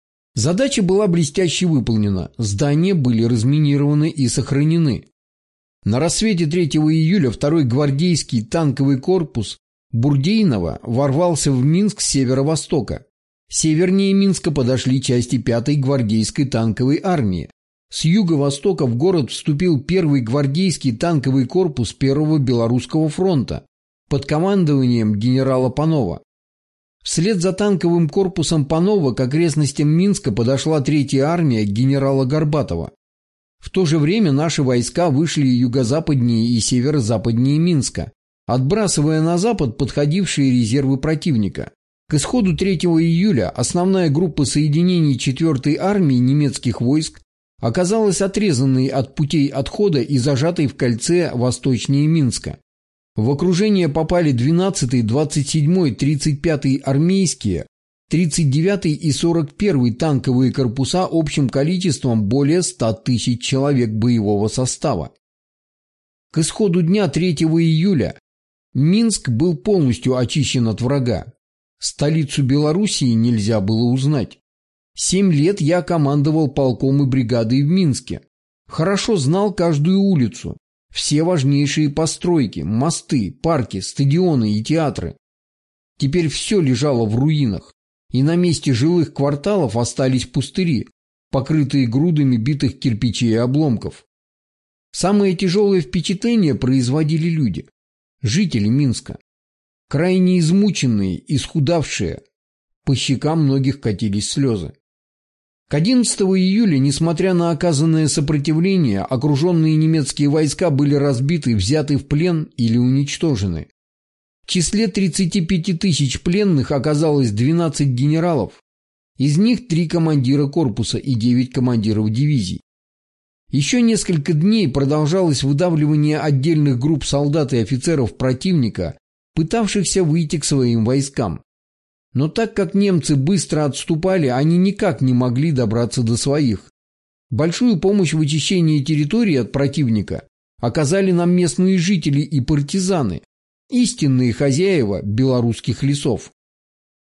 Задача была блестяще выполнена, здания были разминированы и сохранены. На рассвете третьего июля второй гвардейский танковый корпус Бурдейнова ворвался в Минск с северо-востока. Севернее Минска подошли части пятой гвардейской танковой армии. С юго-востока в город вступил первый гвардейский танковый корпус первого Белорусского фронта под командованием генерала Панова. Вслед за танковым корпусом Панова к окрестностям Минска подошла третья армия генерала Горбатова. В то же время наши войска вышли юго-западнее и северо-западнее Минска, отбрасывая на запад подходившие резервы противника. К исходу третьего июля основная группа соединений четвертой армии немецких войск оказалась отрезанной от путей отхода и зажатой в кольце восточнее Минска. В окружение попали двенадцатый, двадцать седьмой, тридцать пятый армейские, тридцать девятый и сорок первый танковые корпуса общим количеством более ста тысяч человек боевого состава. К исходу дня третьего июля Минск был полностью очищен от врага. Столицу Белоруссии нельзя было узнать. Семь лет я командовал полком и бригадой в Минске. Хорошо знал каждую улицу, все важнейшие постройки, мосты, парки, стадионы и театры. Теперь все лежало в руинах, и на месте жилых кварталов остались пустыри, покрытые грудами битых кирпичей и обломков. Самое тяжелое впечатление производили люди, жители Минска. Крайне измученные, исхудавшие, по щекам многих катились слезы. К одиннадцатому июля, несмотря на оказанное сопротивление, окруженные немецкие войска были разбиты, взяты в плен или уничтожены. В числе тридцати пяти тысяч пленных оказалось двенадцать генералов, из них три командира корпуса и девять командиров дивизий. Еще несколько дней продолжалось выдавливание отдельных групп солдат и офицеров противника, пытавшихся выйти к своим войскам. Но так как немцы быстро отступали, они никак не могли добраться до своих. Большую помощь в очищении территории от противника оказали нам местные жители и партизаны, истинные хозяева белорусских лесов.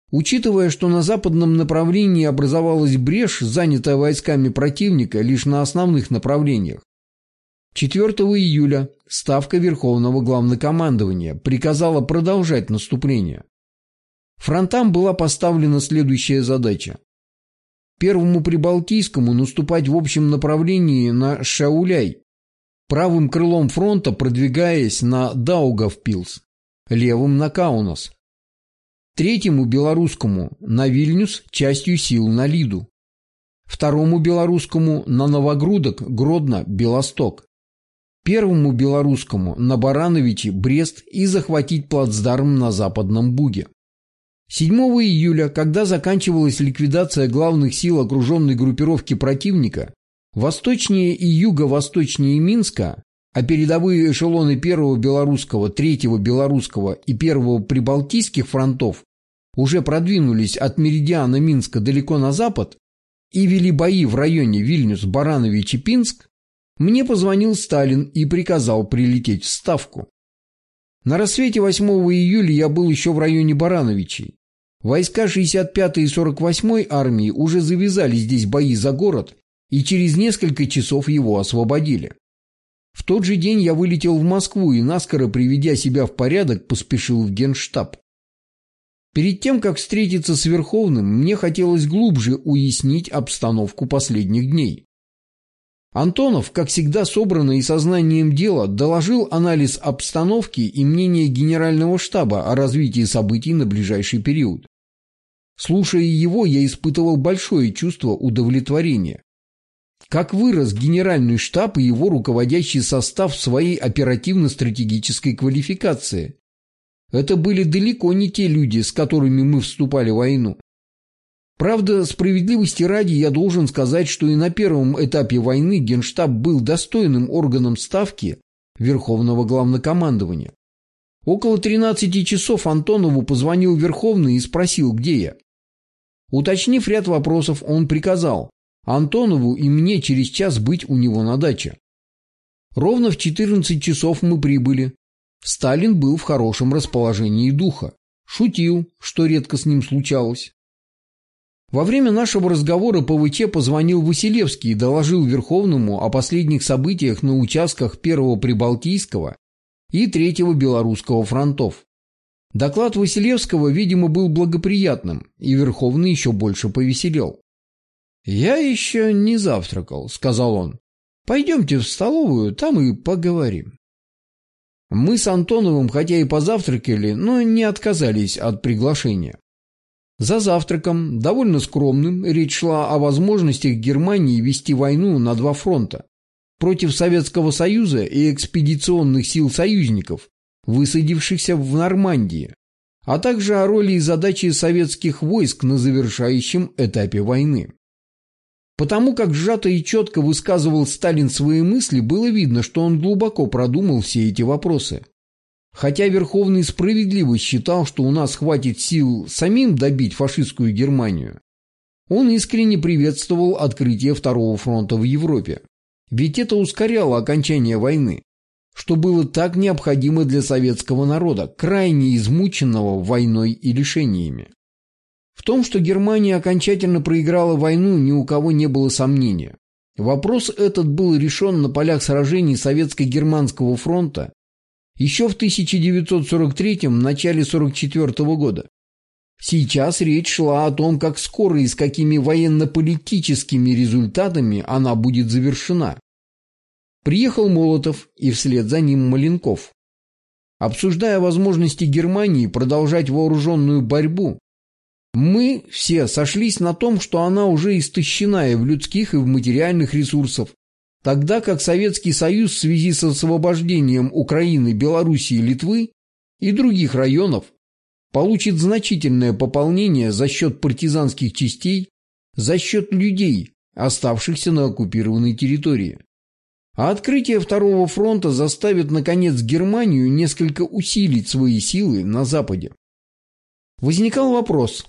Учитывая, что на западном направлении образовалась брешь, занятая войсками противника лишь на основных направлениях, четвёртого июля Ставка Верховного Главнокомандования приказала продолжать наступление. Фронтам была поставлена следующая задача. Первому Прибалтийскому наступать в общем направлении на Шауляй, правым крылом фронта продвигаясь на Даугавпилс, левым на Каунас. Третьему Белорусскому на Вильнюс частью сил на Лиду. Второму Белорусскому на Новогрудок, Гродно, Белосток. Первому Белорусскому на Барановичи, Брест и захватить плацдарм на Западном Буге. седьмого июля, когда заканчивалась ликвидация главных сил окруженной группировки противника, восточнее и юго-восточнее Минска, а передовые эшелоны первого Белорусского, третьего Белорусского и первого Прибалтийских фронтов уже продвинулись от меридиана Минска далеко на запад и вели бои в районе Вильнюс, Баранович и Пинск, мне позвонил Сталин и приказал прилететь в Ставку. На рассвете восьмого июля я был еще в районе Барановичей. Войска шестьдесят пятой и сорок восьмой армии уже завязали здесь бои за город и через несколько часов его освободили. В тот же день я вылетел в Москву и, наскоро приведя себя в порядок, поспешил в Генштаб. Перед тем, как встретиться с Верховным, мне хотелось глубже уяснить обстановку последних дней. Антонов, как всегда собранно и сознанием дела, доложил анализ обстановки и мнение Генерального штаба о развитии событий на ближайший период. Слушая его, я испытывал большое чувство удовлетворения. Как вырос Генеральный штаб и его руководящий состав в своей оперативно-стратегической квалификации. Это были далеко не те люди, с которыми мы вступали в войну. Правда, справедливости ради я должен сказать, что и на первом этапе войны Генштаб был достойным органом Ставки Верховного Главнокомандования. Около тринадцати часов Антонову позвонил Верховный и спросил, где я. Уточнив ряд вопросов, он приказал Антонову и мне через час быть у него на даче. Ровно в четырнадцать часов мы прибыли. Сталин был в хорошем расположении духа. Шутил, что редко с ним случалось. Во время нашего разговора по ВЧ позвонил Василевский и доложил Верховному о последних событиях на участках первого Прибалтийского и третьего Белорусского фронтов. Доклад Василевского, видимо, был благоприятным, и Верховный еще больше повеселел. «Я еще не завтракал», — сказал он. «Пойдемте в столовую, там и поговорим». Мы с Антоновым, хотя и позавтракали, но не отказались от приглашения. За завтраком, довольно скромным, речь шла о возможностях Германии вести войну на два фронта против Советского Союза и экспедиционных сил союзников, высадившихся в Нормандии, а также о роли и задаче советских войск на завершающем этапе войны. Потому как сжато и четко высказывал Сталин свои мысли, было видно, что он глубоко продумал все эти вопросы. Хотя Верховный справедливо считал, что у нас хватит сил самим добить фашистскую Германию, он искренне приветствовал открытие Второго фронта в Европе. Ведь это ускоряло окончание войны, что было так необходимо для советского народа, крайне измученного войной и лишениями. В том, что Германия окончательно проиграла войну, ни у кого не было сомнения. Вопрос этот был решен на полях сражений Советско-Германского фронта еще в тысяча девятьсот сорок третьем – начале сорок четвёртого года. Сейчас речь шла о том, как скоро и с какими военно-политическими результатами она будет завершена. Приехал Молотов и вслед за ним Маленков. Обсуждая возможности Германии продолжать вооруженную борьбу, мы все сошлись на том, что она уже истощена и в людских, и в материальных ресурсах, тогда как Советский Союз в связи с освобождением Украины, Белоруссии, Литвы и других районов получит значительное пополнение за счет партизанских частей, за счет людей, оставшихся на оккупированной территории. А открытие Второго фронта заставит, наконец, Германию несколько усилить свои силы на Западе. Возникал вопрос,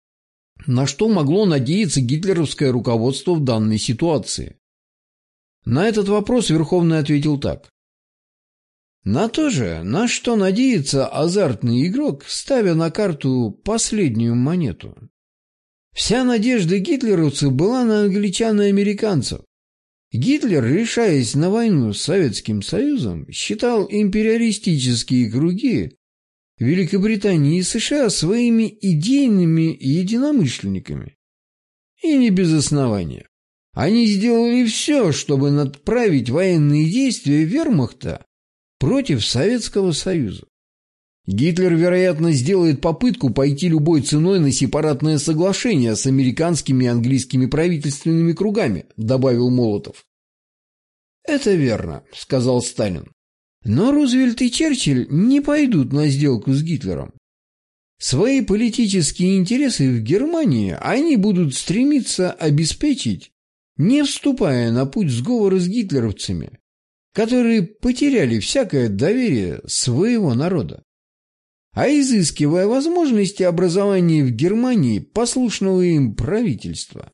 на что могло надеяться гитлеровское руководство в данной ситуации? На этот вопрос Верховный ответил так. На то же, на что надеется азартный игрок, ставя на карту последнюю монету. Вся надежда гитлеровцев была на англичан и американцев. Гитлер, решаясь на войну с Советским Союзом, считал империалистические круги Великобритании и США своими идейными единомышленниками. И не без основания. Они сделали все, чтобы направить военные действия вермахта против Советского Союза. Гитлер, вероятно, сделает попытку пойти любой ценой на сепаратное соглашение с американскими и английскими правительственными кругами, добавил Молотов. Это верно, сказал Сталин. Но Рузвельт и Черчилль не пойдут на сделку с Гитлером. Свои политические интересы в Германии они будут стремиться обеспечить, не вступая на путь сговора с гитлеровцами, которые потеряли всякое доверие своего народа, а изыскивая возможности образования в Германии послушного им правительства.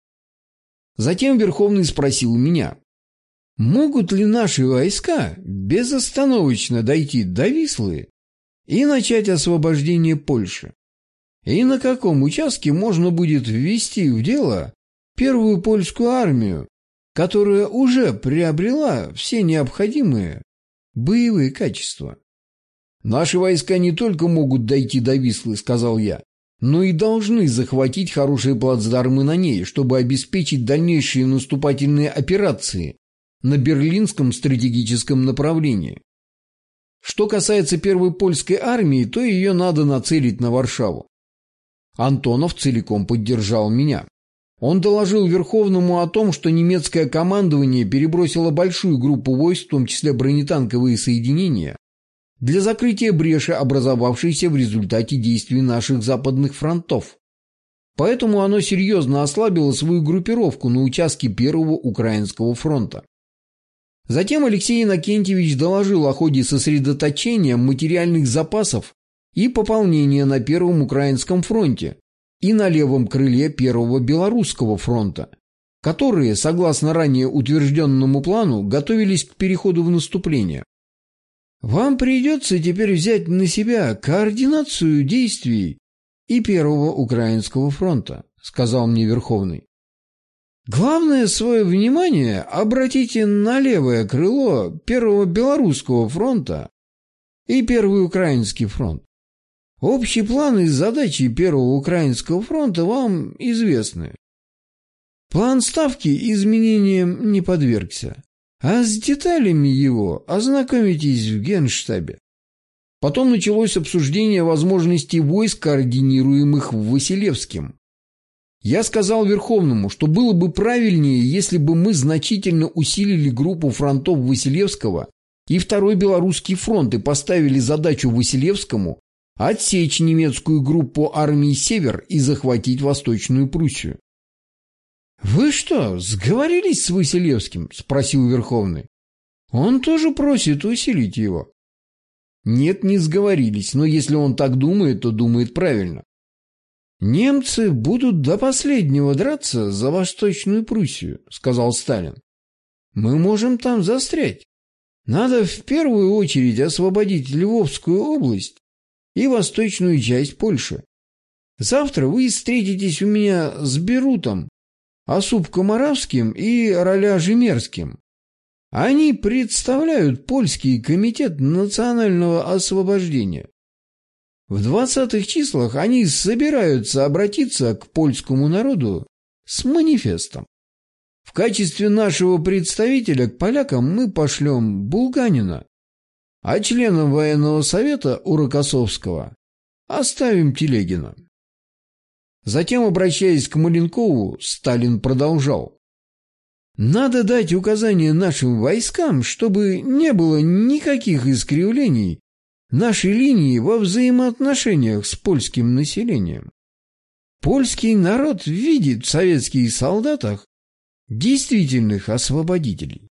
Затем Верховный спросил меня, могут ли наши войска безостановочно дойти до Вислы и начать освобождение Польши, и на каком участке можно будет ввести в дело первую польскую армию, которая уже приобрела все необходимые боевые качества. «Наши войска не только могут дойти до Вислы, — сказал я, — но и должны захватить хорошие плацдармы на ней, чтобы обеспечить дальнейшие наступательные операции на Берлинском стратегическом направлении. Что касается первой польской армии, то ее надо нацелить на Варшаву». Антонов целиком поддержал меня. Он доложил Верховному о том, что немецкое командование перебросило большую группу войск, в том числе бронетанковые соединения, для закрытия бреши, образовавшейся в результате действий наших западных фронтов. Поэтому оно серьезно ослабило свою группировку на участке Первого Украинского фронта. Затем Алексей Иннокентьевич доложил о ходе сосредоточения материальных запасов и пополнения на Первом Украинском фронте и на левом крыле Первого Белорусского фронта, которые, согласно ранее утвержденному плану, готовились к переходу в наступление. Вам придется теперь взять на себя координацию действий и Первого Украинского фронта, сказал мне Верховный. Главное свое внимание обратите на левое крыло Первого Белорусского фронта и Первый Украинский фронт. Общий план и задачи Первого Украинского фронта вам известны. План ставки изменениям не подвергся, а с деталями его ознакомитесь в Генштабе. Потом началось обсуждение возможностей войск, координируемых Василевским. Я сказал Верховному, что было бы правильнее, если бы мы значительно усилили группу фронтов Василевского и Второй Белорусский фронт и поставили задачу Василевскому отсечь немецкую группу армии «Север» и захватить Восточную Пруссию. «Вы что, сговорились с Василевским?» – спросил Верховный. «Он тоже просит усилить его». «Нет, не сговорились, но если он так думает, то думает правильно». «Немцы будут до последнего драться за Восточную Пруссию», – сказал Сталин. «Мы можем там застрять. Надо в первую очередь освободить Львовскую область и восточную часть Польши. Завтра вы встретитесь у меня с Берутом, Осуп-Комаровским и Роля-Жемерским. Они представляют Польский комитет национального освобождения. В двадцатых числах они собираются обратиться к польскому народу с манифестом. В качестве нашего представителя к полякам мы пошлем Булганина, а членом военного совета у Рокоссовского оставим Телегина». Затем, обращаясь к Маленкову, Сталин продолжал. «Надо дать указания нашим войскам, чтобы не было никаких искривлений нашей линии во взаимоотношениях с польским населением. Польский народ видит в советских солдатах действительных освободителей.